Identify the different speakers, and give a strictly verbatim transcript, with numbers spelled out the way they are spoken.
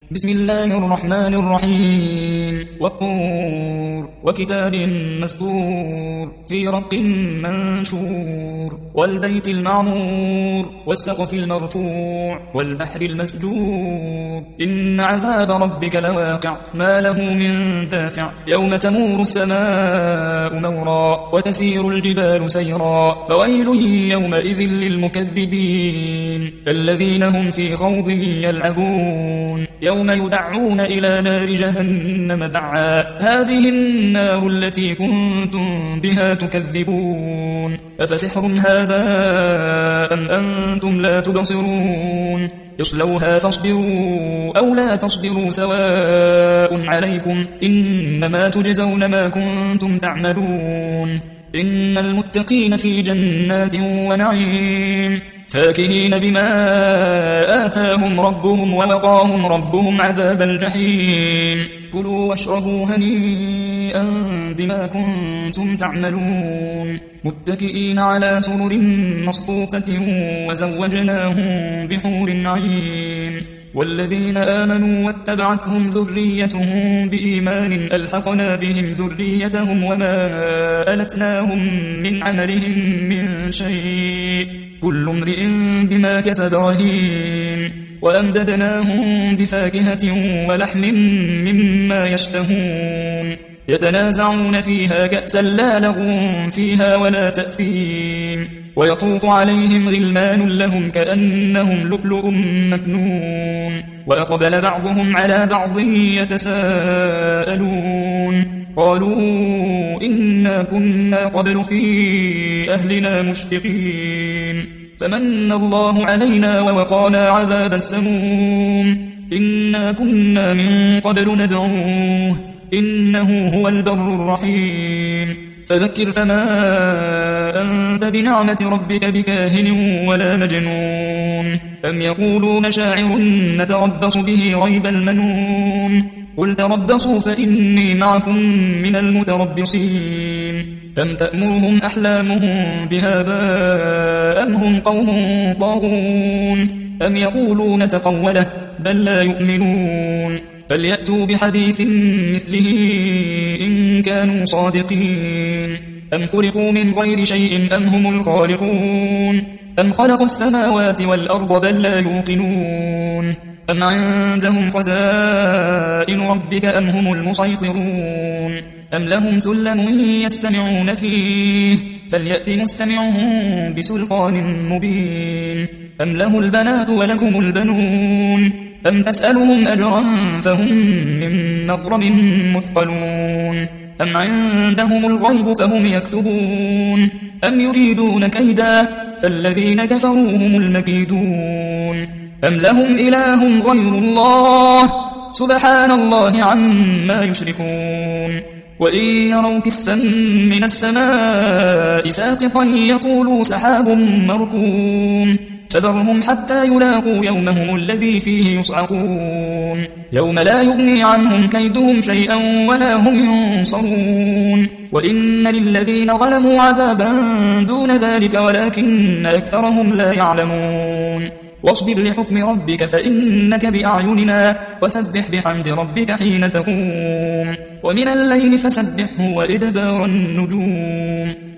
Speaker 1: بسم الله الرحمن الرحيم والطور وكتاب مسطور في رق منشور والبيت المعمور والسقف المرفوع والبحر المسجور إن عذاب ربك لواقع ما له من دافع يوم تمور السماء مورا وتسير الجبال سيرا فويل يومئذ للمكذبين الذين هم في خوض يلعبون يوم يدعون إلى نار جهنم دعا هذه النار التي كنتم بها تكذبون أفسحر هذا أم أنتم لا تبصرون يصلوها فاصبروا أو لا تصبروا سواء عليكم إنما تجزون ما كنتم تعملون إن المتقين في جنات ونعيم فاكهين بما آتاهم ربهم ووقاهم ربهم عذاب الجحيم كلوا واشربوا هنيئا بما كنتم تعملون متكئين على سرر مصفوفة وزوجناهم بحور عين والذين آمنوا واتبعتهم ذريتهم بإيمان ألحقنا بهم ذريتهم وما ألتناهم من عملهم من شيء كل امرئ بما كسب رهين وأمددناهم بفاكهة ولحم مما يشتهون يتنازعون فيها كأسا لا لغو فيها ولا تأثيم ويطوف عليهم غلمان لهم كأنهم لؤلؤ مكنون وأقبل بعضهم على بعض يتساءلون قالوا إنا كنا قبل في أهلنا مشفقين فمن الله علينا ووقانا عذاب السموم إنا كنا من قبل ندعوه إنه هو البر الرحيم فذكر فما أنت بنعمة ربك بكاهن ولا مجنون أم يقولون شاعر نتربص به ريب المنون قل تربصوا فإني معكم من المتربصين أم تأمرهم أحلامهم بهذا أم هم قوم طاغون أم يقولون تقوله بل لا يؤمنون فليأتوا بحديث مثله إن كانوا صادقين أم خلقوا من غير شيء أم هم الخالقون أم خلقوا السماوات والأرض بل لا يوقنون أم عندهم خزائن ربك أم هم المسيطرون أم لهم سلم يستمعون فيه فليأت مستمعهم بسلطان مبين أم له البنات ولكم البنون أم تسألهم أجرا فهم من مغرم مثقلون أم عندهم الغيب فهم يكتبون أم يريدون كيدا فالذين كفروا هم المكيدون أم لهم إله غير الله سبحان الله عما يشركون وإن يروا كسفا من السماء ساقطا يقولوا سحاب مركوم فذرهم حتى يلاقوا يومهم الذي فيه يصعقون يوم لا يغني عنهم كيدهم شيئا ولا هم ينصرون وإن للذين ظلموا عذابا دون ذلك ولكن أكثرهم لا يعلمون واصبر لحكم ربك فإنك بأعيننا وسبح بحمد ربك حين تقوم ومن الليل فسبحه وإدبار النجوم